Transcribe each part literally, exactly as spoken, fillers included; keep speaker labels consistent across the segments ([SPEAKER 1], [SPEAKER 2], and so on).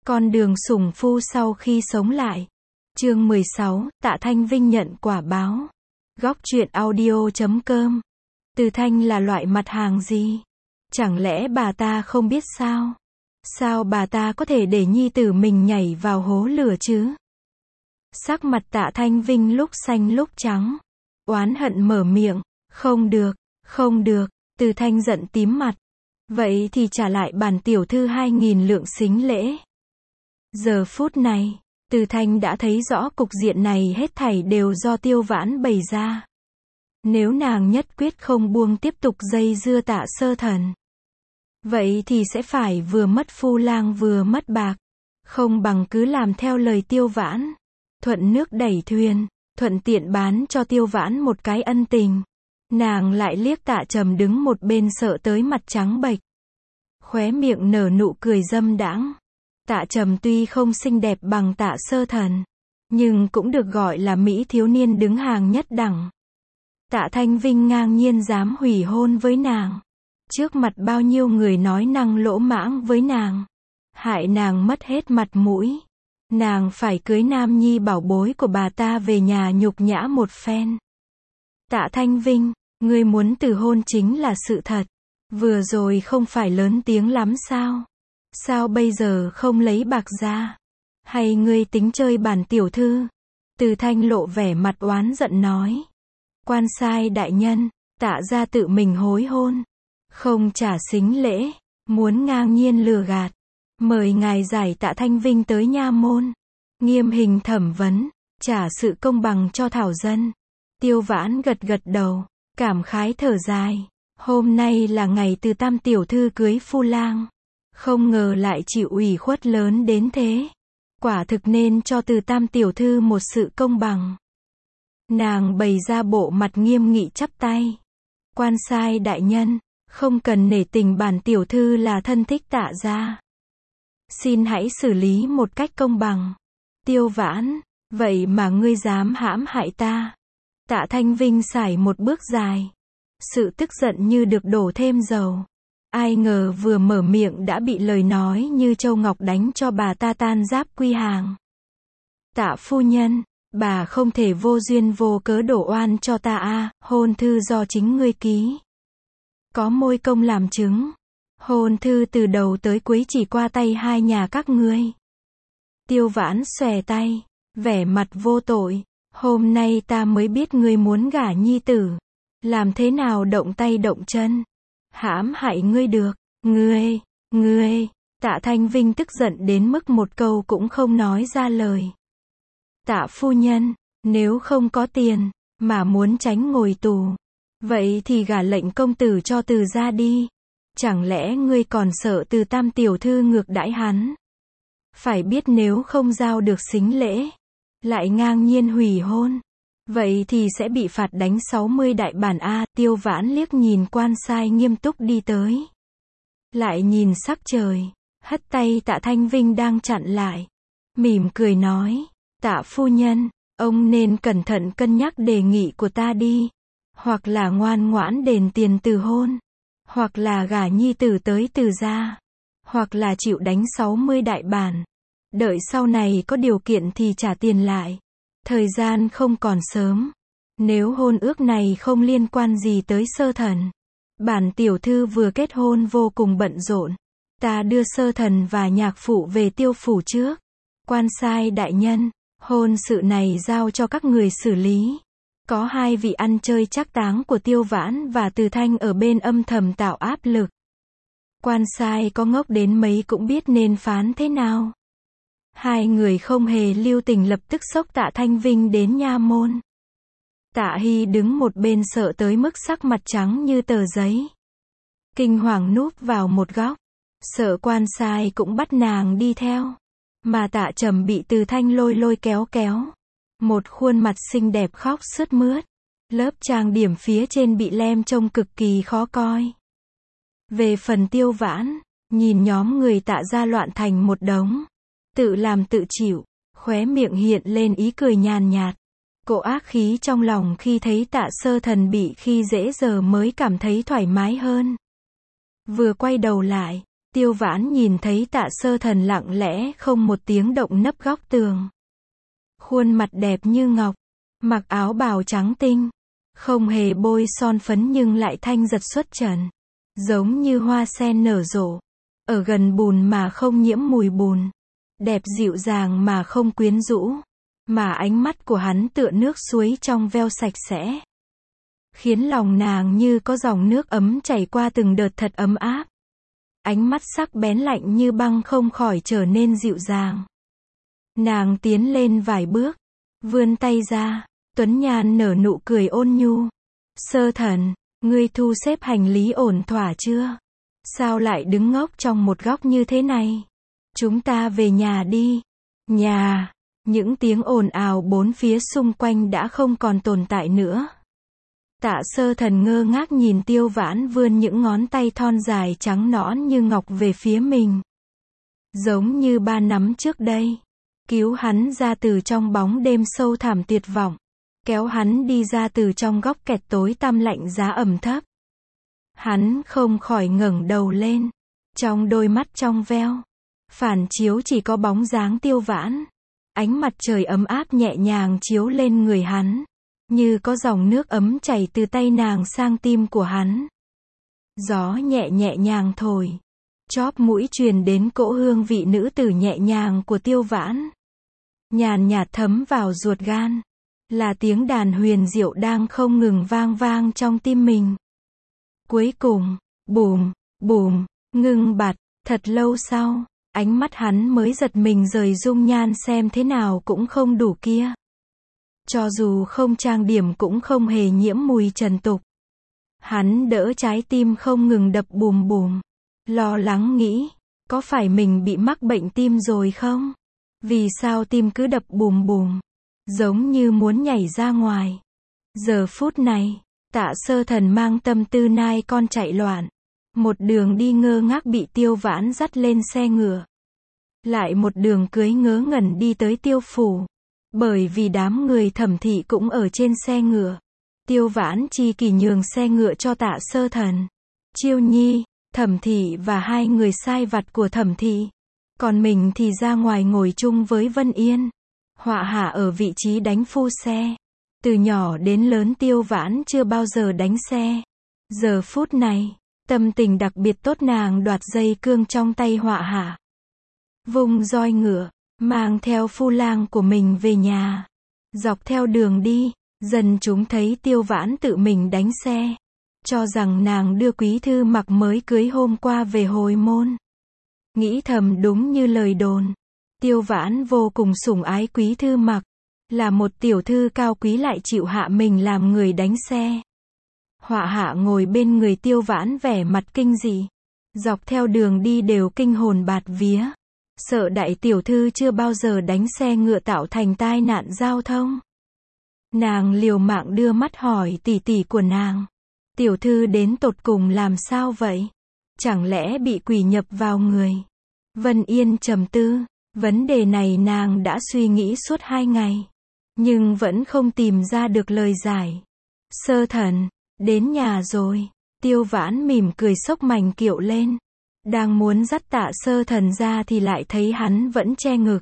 [SPEAKER 1] Con đường sủng phu sau khi sống lại. Chương mười sáu, Tạ Thanh Vinh nhận quả báo. Góc truyện audio chấm com. Từ Thanh là loại mặt hàng gì? Chẳng lẽ bà ta không biết sao? Sao bà ta có thể để nhi tử mình nhảy vào hố lửa chứ? Sắc mặt Tạ Thanh Vinh lúc xanh lúc trắng. Oán hận mở miệng. Không được, không được. Từ Thanh giận tím mặt. Vậy thì trả lại bản tiểu thư hai nghìn lượng sính lễ. Giờ phút này, Từ Thanh đã thấy rõ cục diện này hết thảy đều do Tiêu Vãn bày ra. Nếu nàng nhất quyết không buông tiếp tục dây dưa Tạ Sơ Thần, vậy thì sẽ phải vừa mất phu lang vừa mất bạc. Không bằng cứ làm theo lời Tiêu Vãn. Thuận nước đẩy thuyền, thuận tiện bán cho Tiêu Vãn một cái ân tình. Nàng lại liếc Tạ Trầm đứng một bên sợ tới mặt trắng bệch. Khóe miệng nở nụ cười dâm đãng. Tạ Trầm tuy không xinh đẹp bằng Tạ Sơ Thần, nhưng cũng được gọi là mỹ thiếu niên đứng hàng nhất đẳng. Tạ Thanh Vinh ngang nhiên dám hủy hôn với nàng. Trước mặt bao nhiêu người nói năng lỗ mãng với nàng. Hại nàng mất hết mặt mũi. Nàng phải cưới nam nhi bảo bối của bà ta về nhà nhục nhã một phen. Tạ Thanh Vinh, ngươi muốn từ hôn chính là sự thật. Vừa rồi không phải lớn tiếng lắm sao? Sao bây giờ không lấy bạc ra? Hay ngươi tính chơi bản tiểu thư? Từ Thanh lộ vẻ mặt oán giận nói. Quan sai đại nhân, Tạ gia tự mình hối hôn. Không trả sính lễ, muốn ngang nhiên lừa gạt. Mời ngài giải Tạ Thanh Vinh tới nha môn. Nghiêm hình thẩm vấn, trả sự công bằng cho thảo dân. Tiêu Vãn gật gật đầu, cảm khái thở dài. Hôm nay là ngày Từ tam tiểu thư cưới phu lang. Không ngờ lại chịu ủy khuất lớn đến thế. Quả thực nên cho Từ tam tiểu thư một sự công bằng. Nàng bày ra bộ mặt nghiêm nghị chắp tay. Quan sai đại nhân, không cần nể tình bản tiểu thư là thân thích Tạ gia. Xin hãy xử lý một cách công bằng. Tiêu Vãn, vậy mà ngươi dám hãm hại ta. Tạ Thanh Vinh sải một bước dài. Sự tức giận như được đổ thêm dầu. Ai ngờ vừa mở miệng đã bị lời nói như châu ngọc đánh cho bà ta tan giáp quy hàng. Tạ phu nhân, bà không thể vô duyên vô cớ đổ oan cho ta a, hôn thư do chính ngươi ký. Có môi công làm chứng. Hôn thư từ đầu tới cuối chỉ qua tay hai nhà các ngươi. Tiêu Vãn xòe tay, vẻ mặt vô tội. Hôm nay ta mới biết ngươi muốn gả nhi tử. Làm thế nào động tay động chân. Hãm hại ngươi được. Ngươi, ngươi. Tạ Thanh Vinh tức giận đến mức một câu cũng không nói ra lời. Tạ phu nhân, nếu không có tiền, mà muốn tránh ngồi tù, vậy thì gả lệnh công tử cho Từ gia đi. Chẳng lẽ ngươi còn sợ Từ tam tiểu thư ngược đãi hắn? Phải biết nếu không giao được sính lễ, lại ngang nhiên hủy hôn, vậy thì sẽ bị phạt đánh sáu mươi đại bản a. Tiêu Vãn liếc nhìn quan sai nghiêm túc đi tới. Lại nhìn sắc trời, hất tay Tạ Thanh Vinh đang chặn lại. Mỉm cười nói, Tạ phu nhân, ông nên cẩn thận cân nhắc đề nghị của ta đi. Hoặc là ngoan ngoãn đền tiền từ hôn. Hoặc là gả nhi tử tới Từ gia. Hoặc là chịu đánh sáu mươi đại bản. Đợi sau này có điều kiện thì trả tiền lại. Thời gian không còn sớm. Nếu hôn ước này không liên quan gì tới Sơ Thần. Bản tiểu thư vừa kết hôn vô cùng bận rộn. Ta đưa Sơ Thần và nhạc phụ về Tiêu phủ trước. Quan sai đại nhân, hôn sự này giao cho các người xử lý. Có hai vị ăn chơi trác táng của Tiêu Vãn và Từ Thanh ở bên âm thầm tạo áp lực. Quan sai có ngốc đến mấy cũng biết nên phán thế nào. Hai người không hề lưu tình lập tức xốc Tạ Thanh Vinh đến nha môn. Tạ Hy đứng một bên sợ tới mức sắc mặt trắng như tờ giấy. Kinh hoàng núp vào một góc. Sợ quan sai cũng bắt nàng đi theo. Mà Tạ Trầm bị Từ Thanh lôi lôi kéo kéo. Một khuôn mặt xinh đẹp khóc sướt mướt. Lớp trang điểm phía trên bị lem trông cực kỳ khó coi. Về phần Tiêu Vãn, nhìn nhóm người Tạ gia loạn thành một đống. Tự làm tự chịu, khóe miệng hiện lên ý cười nhàn nhạt. Cô ác khí trong lòng khi thấy Tạ Sơ Thần bị khi dễ giờ mới cảm thấy thoải mái hơn. Vừa quay đầu lại, Tiêu Vãn nhìn thấy Tạ Sơ Thần lặng lẽ không một tiếng động nấp góc tường. Khuôn mặt đẹp như ngọc, mặc áo bào trắng tinh, không hề bôi son phấn nhưng lại thanh giật xuất trần, giống như hoa sen nở rộ, ở gần bùn mà không nhiễm mùi bùn, đẹp dịu dàng mà không quyến rũ, mà ánh mắt của hắn tựa nước suối trong veo sạch sẽ, khiến lòng nàng như có dòng nước ấm chảy qua từng đợt thật ấm áp. Ánh mắt sắc bén lạnh như băng không khỏi trở nên dịu dàng. Nàng tiến lên vài bước, vươn tay ra, Tuấn Nhan nở nụ cười ôn nhu. Sơ Thần, ngươi thu xếp hành lý ổn thỏa chưa? Sao lại đứng ngốc trong một góc như thế này? Chúng ta về nhà đi. Nhà, những tiếng ồn ào bốn phía xung quanh đã không còn tồn tại nữa. Tạ Sơ Thần ngơ ngác nhìn Tiêu Vãn vươn những ngón tay thon dài trắng nõn như ngọc về phía mình. Giống như ba năm trước đây, cứu hắn ra từ trong bóng đêm sâu thẳm tuyệt vọng, kéo hắn đi ra từ trong góc kẹt tối tăm lạnh giá ẩm thấp. Hắn không khỏi ngẩng đầu lên, trong đôi mắt trong veo, phản chiếu chỉ có bóng dáng Tiêu Vãn. Ánh mặt trời ấm áp nhẹ nhàng chiếu lên người hắn, như có dòng nước ấm chảy từ tay nàng sang tim của hắn. Gió nhẹ nhẹ nhàng thổi, chóp mũi truyền đến cỗ hương vị nữ tử nhẹ nhàng của Tiêu Vãn. Nhàn nhạt thấm vào ruột gan, là tiếng đàn huyền diệu đang không ngừng vang vang trong tim mình. Cuối cùng, bùm, bùm, ngưng bặt, thật lâu sau, ánh mắt hắn mới giật mình rời dung nhan xem thế nào cũng không đủ kia. Cho dù không trang điểm cũng không hề nhiễm mùi trần tục. Hắn đỡ trái tim không ngừng đập bùm bùm, lo lắng nghĩ, có phải mình bị mắc bệnh tim rồi không? Vì sao tim cứ đập bùm bùm, giống như muốn nhảy ra ngoài. Giờ phút này, Tạ Sơ Thần mang tâm tư nai con chạy loạn, một đường đi ngơ ngác bị Tiêu Vãn dắt lên xe ngựa. Lại một đường cưới ngớ ngẩn đi tới Tiêu phủ. Bởi vì đám người Thẩm thị cũng ở trên xe ngựa, Tiêu Vãn chi kỷ nhường xe ngựa cho Tạ Sơ Thần, Chiêu Nhi, Thẩm thị và hai người sai vặt của Thẩm thị. Còn mình thì ra ngoài ngồi chung với Vân Yên. Họa hạ ở vị trí đánh phu xe. Từ nhỏ đến lớn Tiêu Vãn chưa bao giờ đánh xe. Giờ phút này, tâm tình đặc biệt tốt, nàng đoạt dây cương trong tay họa hạ, vung roi ngựa, mang theo phu lang của mình về nhà. Dọc theo đường đi, dần chúng thấy Tiêu Vãn tự mình đánh xe, cho rằng nàng đưa Quý Thư Mặc mới cưới hôm qua về hồi môn. Nghĩ thầm đúng như lời đồn, Tiêu Vãn vô cùng sủng ái Quý Thư Mặc, là một tiểu thư cao quý lại chịu hạ mình làm người đánh xe. Họa hạ ngồi bên người Tiêu Vãn vẻ mặt kinh dị, dọc theo đường đi đều kinh hồn bạt vía, sợ đại tiểu thư chưa bao giờ đánh xe ngựa tạo thành tai nạn giao thông. Nàng liều mạng đưa mắt hỏi tỷ tỷ của nàng, tiểu thư đến tột cùng làm sao vậy? Chẳng lẽ bị quỷ nhập vào người? Vân Yên trầm tư, vấn đề này nàng đã suy nghĩ suốt hai ngày, nhưng vẫn không tìm ra được lời giải. Sơ Thần, đến nhà rồi. Tiêu Vãn mỉm cười xốc mành kiệu lên, đang muốn dắt Tạ Sơ Thần ra thì lại thấy hắn vẫn che ngực,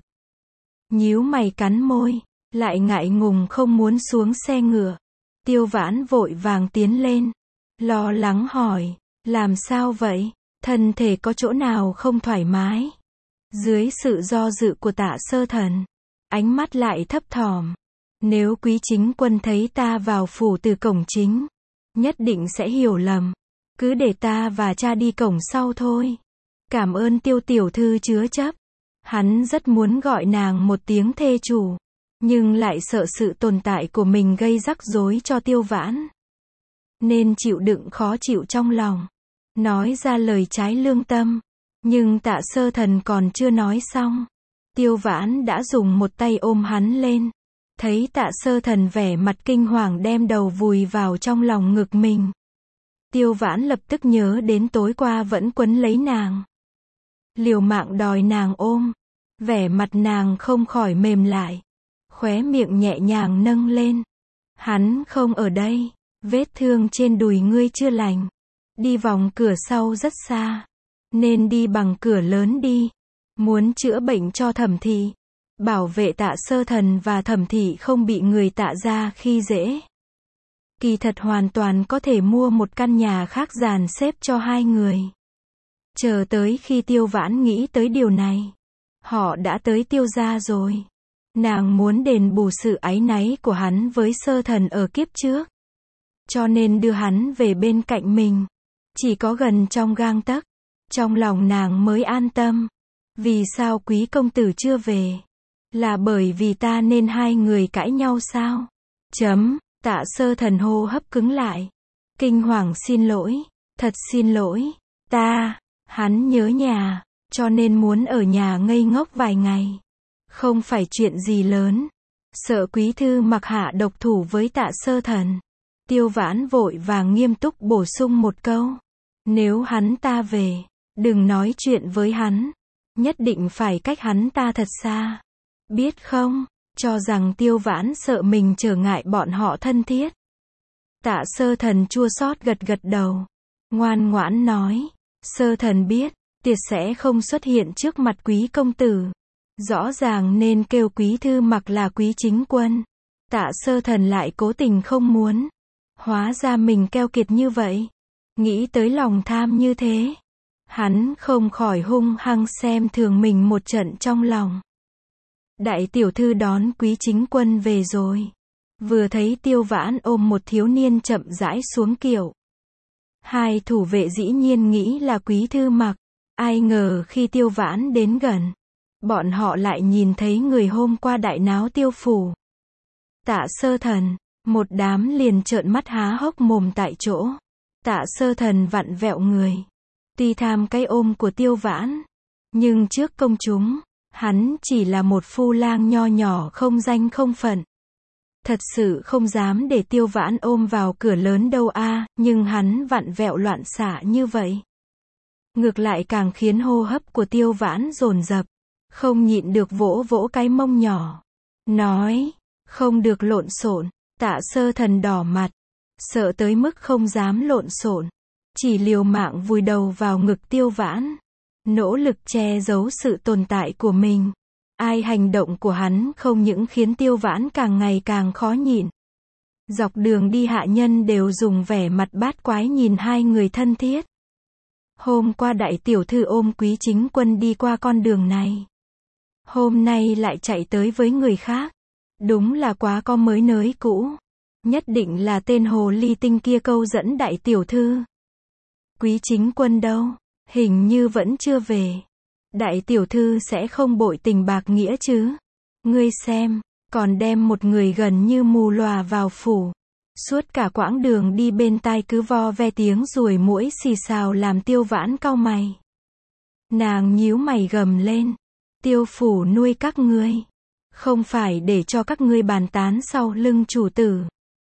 [SPEAKER 1] nhíu mày cắn môi, lại ngại ngùng không muốn xuống xe ngựa. Tiêu Vãn vội vàng tiến lên, lo lắng hỏi, làm sao vậy? Thân thể có chỗ nào không thoải mái? Dưới sự do dự của Tạ Sơ Thần, ánh mắt lại thấp thỏm. Nếu quý chính quân thấy ta vào phủ từ cổng chính, nhất định sẽ hiểu lầm. Cứ để ta và cha đi cổng sau thôi. Cảm ơn Tiêu tiểu thư chứa chấp. Hắn rất muốn gọi nàng một tiếng thê chủ, nhưng lại sợ sự tồn tại của mình gây rắc rối cho Tiêu Vãn, nên chịu đựng khó chịu trong lòng, nói ra lời trái lương tâm. Nhưng Tạ Sơ Thần còn chưa nói xong, Tiêu Vãn đã dùng một tay ôm hắn lên. Thấy Tạ Sơ Thần vẻ mặt kinh hoàng đem đầu vùi vào trong lòng ngực mình, Tiêu Vãn lập tức nhớ đến tối qua vẫn quấn lấy nàng, liều mạng đòi nàng ôm. Vẻ mặt nàng không khỏi mềm lại, khóe miệng nhẹ nhàng nâng lên. Hắn không ở đây, vết thương trên đùi ngươi chưa lành, đi vòng cửa sau rất xa, nên đi bằng cửa lớn đi. Muốn chữa bệnh cho Thẩm thị, bảo vệ Tạ Sơ Thần và Thẩm thị không bị người Tạ gia khi dễ. Kỳ thật hoàn toàn có thể mua một căn nhà khác dàn xếp cho hai người. Chờ tới khi Tiêu Vãn nghĩ tới điều này, họ đã tới Tiêu gia rồi. Nàng muốn đền bù sự áy náy của hắn với Sơ Thần ở kiếp trước, cho nên đưa hắn về bên cạnh mình. Chỉ có gần trong gang tấc, trong lòng nàng mới an tâm. Vì sao quý công tử chưa về? Là bởi vì ta nên hai người cãi nhau sao? Chấm, Tạ Sơ Thần hô hấp cứng lại. Kinh hoàng xin lỗi, thật xin lỗi, ta, hắn nhớ nhà, cho nên muốn ở nhà ngây ngốc vài ngày. Không phải chuyện gì lớn. Sợ quý thư mặc hạ độc thủ với Tạ Sơ Thần. Tiêu Vãn vội vàng nghiêm túc bổ sung một câu. Nếu hắn ta về, đừng nói chuyện với hắn. Nhất định phải cách hắn ta thật xa. Biết không? Cho rằng Tiêu Vãn sợ mình trở ngại bọn họ thân thiết. Tạ Sơ Thần chua xót gật gật đầu. Ngoan ngoãn nói. Sơ Thần biết, tiệt sẽ không xuất hiện trước mặt quý công tử. Rõ ràng nên kêu quý thư mặc là quý chính quân. Tạ Sơ Thần lại cố tình không muốn. Hóa ra mình keo kiệt như vậy. Nghĩ tới lòng tham như thế, hắn không khỏi hung hăng xem thường mình một trận trong lòng. Đại tiểu thư đón quý chính quân về rồi. Vừa thấy Tiêu Vãn ôm một thiếu niên chậm rãi xuống kiệu. Hai thủ vệ dĩ nhiên nghĩ là quý thư mặc. Ai ngờ khi Tiêu Vãn đến gần, bọn họ lại nhìn thấy người hôm qua đại náo Tiêu phủ. Tạ Sơ Thần, một đám liền trợn mắt há hốc mồm tại chỗ. Tạ Sơ Thần vặn vẹo người. Tuy tham cái ôm của Tiêu Vãn, nhưng trước công chúng, hắn chỉ là một phu lang nho nhỏ không danh không phận. Thật sự không dám để Tiêu Vãn ôm vào cửa lớn đâu a, nhưng hắn vặn vẹo loạn xạ như vậy. Ngược lại càng khiến hô hấp của Tiêu Vãn dồn dập, không nhịn được vỗ vỗ cái mông nhỏ. Nói, không được lộn xộn. Tạ Sơ Thần đỏ mặt, sợ tới mức không dám lộn xộn, chỉ liều mạng vùi đầu vào ngực Tiêu Vãn, nỗ lực che giấu sự tồn tại của mình. Ai hành động của hắn không những khiến Tiêu Vãn càng ngày càng khó nhịn. Dọc đường đi hạ nhân đều dùng vẻ mặt bát quái nhìn hai người thân thiết. Hôm qua đại tiểu thư ôm quý chính quân đi qua con đường này. Hôm nay lại chạy tới với người khác. Đúng là quá có mới nới cũ. Nhất định là tên hồ ly tinh kia câu dẫn đại tiểu thư. Quý chính quân đâu? Hình như vẫn chưa về. Đại tiểu thư sẽ không bội tình bạc nghĩa chứ? Ngươi xem, còn đem một người gần như mù lòa vào phủ. Suốt cả quãng đường đi bên tai cứ vo ve tiếng ruồi muỗi xì xào làm Tiêu Vãn cau mày. Nàng nhíu mày gầm lên. Tiêu phủ nuôi các ngươi, không phải để cho các ngươi bàn tán sau lưng chủ tử,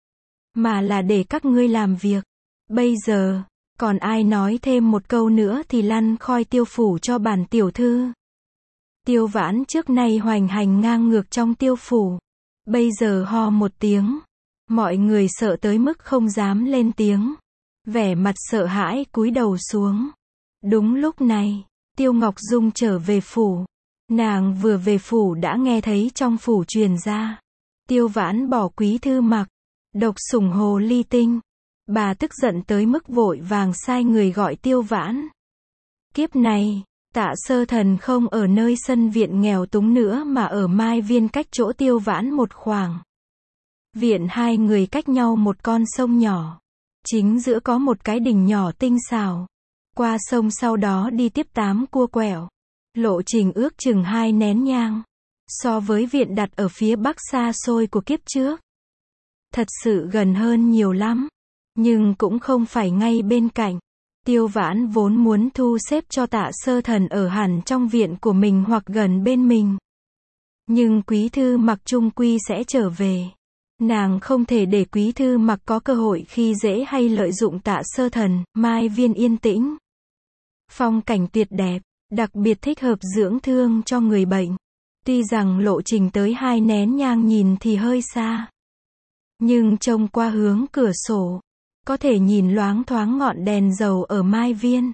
[SPEAKER 1] mà là để các ngươi làm việc. Bây giờ, còn ai nói thêm một câu nữa thì lăn khoi tiêu phủ cho bản tiểu thư. Tiêu Vãn trước nay hoành hành ngang ngược trong tiêu phủ. Bây giờ ho một tiếng. Mọi người sợ tới mức không dám lên tiếng. Vẻ mặt sợ hãi cúi đầu xuống. Đúng lúc này, Tiêu Ngọc Dung trở về phủ. Nàng vừa về phủ đã nghe thấy trong phủ truyền ra. Tiêu Vãn bỏ quý thư mặc, độc sủng hồ ly tinh. Bà tức giận tới mức vội vàng sai người gọi Tiêu Vãn. Kiếp này, Tạ Sơ Thần không ở nơi sân viện nghèo túng nữa mà ở Mai Viên cách chỗ Tiêu Vãn một khoảng. Viện hai người cách nhau một con sông nhỏ. Chính giữa có một cái đình nhỏ tinh xảo. Qua sông sau đó đi tiếp tám cua quẹo. Lộ trình ước chừng hai nén nhang. So với viện đặt ở phía bắc xa xôi của kiếp trước, thật sự gần hơn nhiều lắm. Nhưng cũng không phải ngay bên cạnh. Tiêu Vãn vốn muốn thu xếp cho Tạ Sơ Thần ở hẳn trong viện của mình hoặc gần bên mình. Nhưng quý thư mặc trung quy sẽ trở về. Nàng không thể để quý thư mặc có cơ hội khi dễ hay lợi dụng Tạ Sơ Thần. Mai Viên yên tĩnh, phong cảnh tuyệt đẹp, đặc biệt thích hợp dưỡng thương cho người bệnh. Tuy rằng lộ trình tới hai nén nhang nhìn thì hơi xa, nhưng trông qua hướng cửa sổ, có thể nhìn loáng thoáng ngọn đèn dầu ở Mai Viên.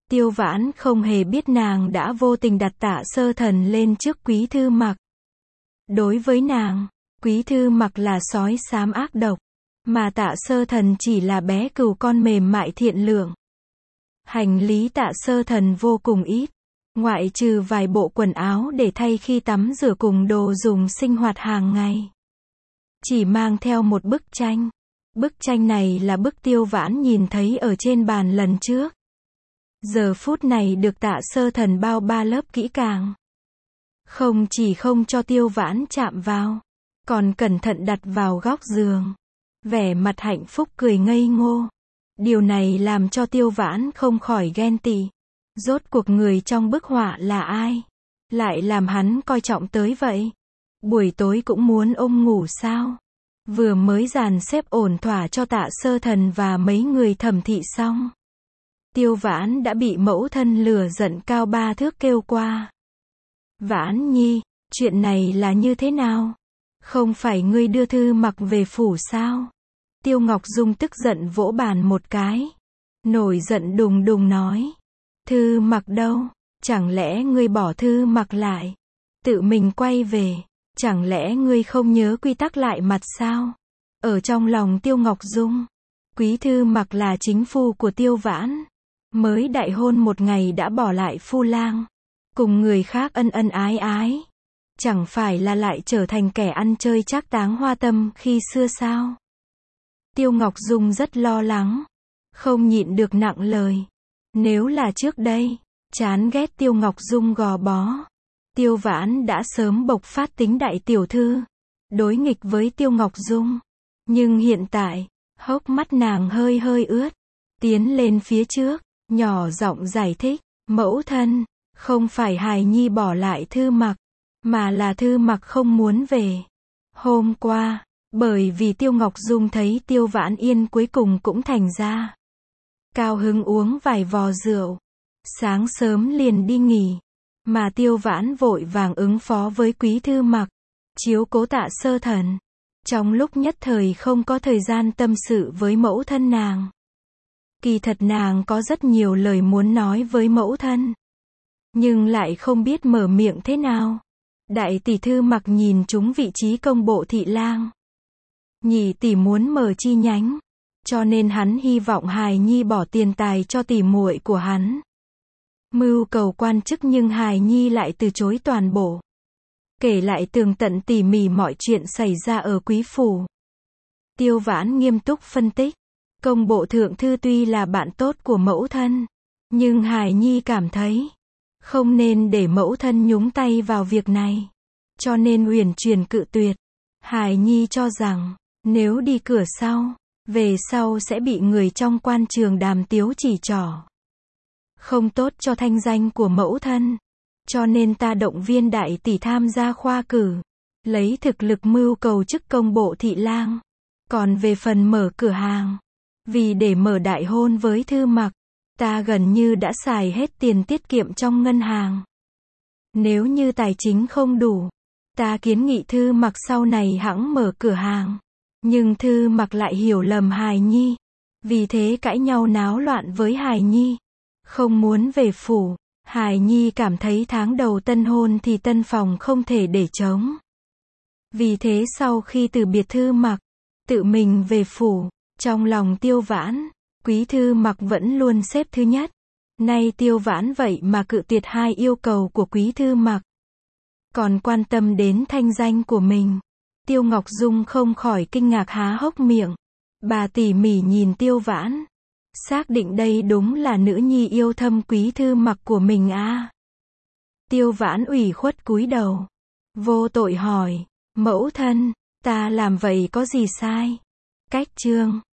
[SPEAKER 1] Tiêu Vãn không hề biết nàng đã vô tình đặt Tạ Sơ Thần lên trước Quý Thư Mặc. Đối với nàng, Quý Thư Mặc là sói xám ác độc, mà Tạ Sơ Thần chỉ là bé cừu con mềm mại thiện lương. Hành lý Tạ Sơ Thần vô cùng ít, ngoại trừ vài bộ quần áo để thay khi tắm rửa cùng đồ dùng sinh hoạt hàng ngày. Chỉ mang theo một bức tranh. Bức tranh này là bức Tiêu Vãn nhìn thấy ở trên bàn lần trước. Giờ phút này được Tạ Sơ Thần bao ba lớp kỹ càng. Không chỉ không cho Tiêu Vãn chạm vào, còn cẩn thận đặt vào góc giường. Vẻ mặt hạnh phúc cười ngây ngô. Điều này làm cho Tiêu Vãn không khỏi ghen tị. Rốt cuộc người trong bức họa là ai? Lại làm hắn coi trọng tới vậy? Buổi tối cũng muốn ôm ngủ sao? Vừa mới dàn xếp ổn thỏa cho Tạ Sơ Thần và mấy người thẩm thị xong, Tiêu Vãn đã bị mẫu thân lửa giận cao ba thước kêu qua. Vãn Nhi, chuyện này là như thế nào? Không phải ngươi đưa Thư Mặc về phủ sao? Tiêu Ngọc Dung tức giận vỗ bàn một cái. Nổi giận đùng đùng nói. Thư Mặc đâu? Chẳng lẽ ngươi bỏ Thư Mặc lại? Tự mình quay về. Chẳng lẽ ngươi không nhớ quy tắc lại mặt sao? Ở trong lòng Tiêu Ngọc Dung, Quý Thư Mặc là chính phu của Tiêu Vãn. Mới đại hôn một ngày đã bỏ lại phu lang. Cùng người khác ân ân ái ái. Chẳng phải là lại trở thành kẻ ăn chơi trác táng hoa tâm khi xưa sao? Tiêu Ngọc Dung rất lo lắng. Không nhịn được nặng lời. Nếu là trước đây, chán ghét Tiêu Ngọc Dung gò bó, Tiêu Vãn đã sớm bộc phát tính đại tiểu thư, đối nghịch với Tiêu Ngọc Dung. Nhưng hiện tại, hốc mắt nàng hơi hơi ướt, tiến lên phía trước, nhỏ giọng giải thích, mẫu thân, không phải hài nhi bỏ lại Thư Mặc, mà là Thư Mặc không muốn về. Hôm qua, bởi vì Tiêu Ngọc Dung thấy Tiêu Vãn Yên cuối cùng cũng thành ra cao hứng uống vài vò rượu, sáng sớm liền đi nghỉ. Mà Tiêu Vãn vội vàng ứng phó với Quý Thư Mặc, chiếu cố Tạ Sơ Thần. Trong lúc nhất thời không có thời gian tâm sự với mẫu thân nàng. Kỳ thật nàng có rất nhiều lời muốn nói với mẫu thân, nhưng lại không biết mở miệng thế nào. Đại tỷ Thư Mặc nhìn trúng vị trí công bộ thị lang. Nhị tỷ muốn mở chi nhánh, cho nên hắn hy vọng hài nhi bỏ tiền tài cho tỷ muội của hắn. Mưu cầu quan chức nhưng hài nhi lại từ chối toàn bộ. Kể lại tường tận tỉ mỉ mọi chuyện xảy ra ở quý phủ. Tiêu Vãn nghiêm túc phân tích. Công bộ thượng thư tuy là bạn tốt của mẫu thân, nhưng hài nhi cảm thấy không nên để mẫu thân nhúng tay vào việc này. Cho nên uyển chuyển cự tuyệt. Hài nhi cho rằng, nếu đi cửa sau, về sau sẽ bị người trong quan trường đàm tiếu chỉ trỏ. Không tốt cho thanh danh của mẫu thân. Cho nên ta động viên đại tỷ tham gia khoa cử, lấy thực lực mưu cầu chức công bộ thị lang. Còn về phần mở cửa hàng, vì để mở đại hôn với Thư Mặc, ta gần như đã xài hết tiền tiết kiệm trong ngân hàng. Nếu như tài chính không đủ, ta kiến nghị Thư Mặc sau này hẵng mở cửa hàng. Nhưng Thư Mặc lại hiểu lầm hài nhi, vì thế cãi nhau náo loạn với hài nhi. Không muốn về phủ. Hài nhi cảm thấy tháng đầu tân hôn thì tân phòng không thể để trống. Vì thế sau khi từ biệt Thư Mặc, tự mình về phủ. Trong lòng Tiêu Vãn, Quý Thư Mặc vẫn luôn xếp thứ nhất. Nay Tiêu Vãn vậy mà cự tuyệt hai yêu cầu của Quý Thư Mặc, còn quan tâm đến thanh danh của mình. Tiêu Ngọc Dung không khỏi kinh ngạc há hốc miệng. Bà tỉ mỉ nhìn Tiêu Vãn, xác định đây đúng là nữ nhi yêu thâm Quý Thư Mặc của mình à. Tiêu Vãn ủy khuất cúi đầu, vô tội hỏi, mẫu thân, ta làm vậy có gì sai? Cách chương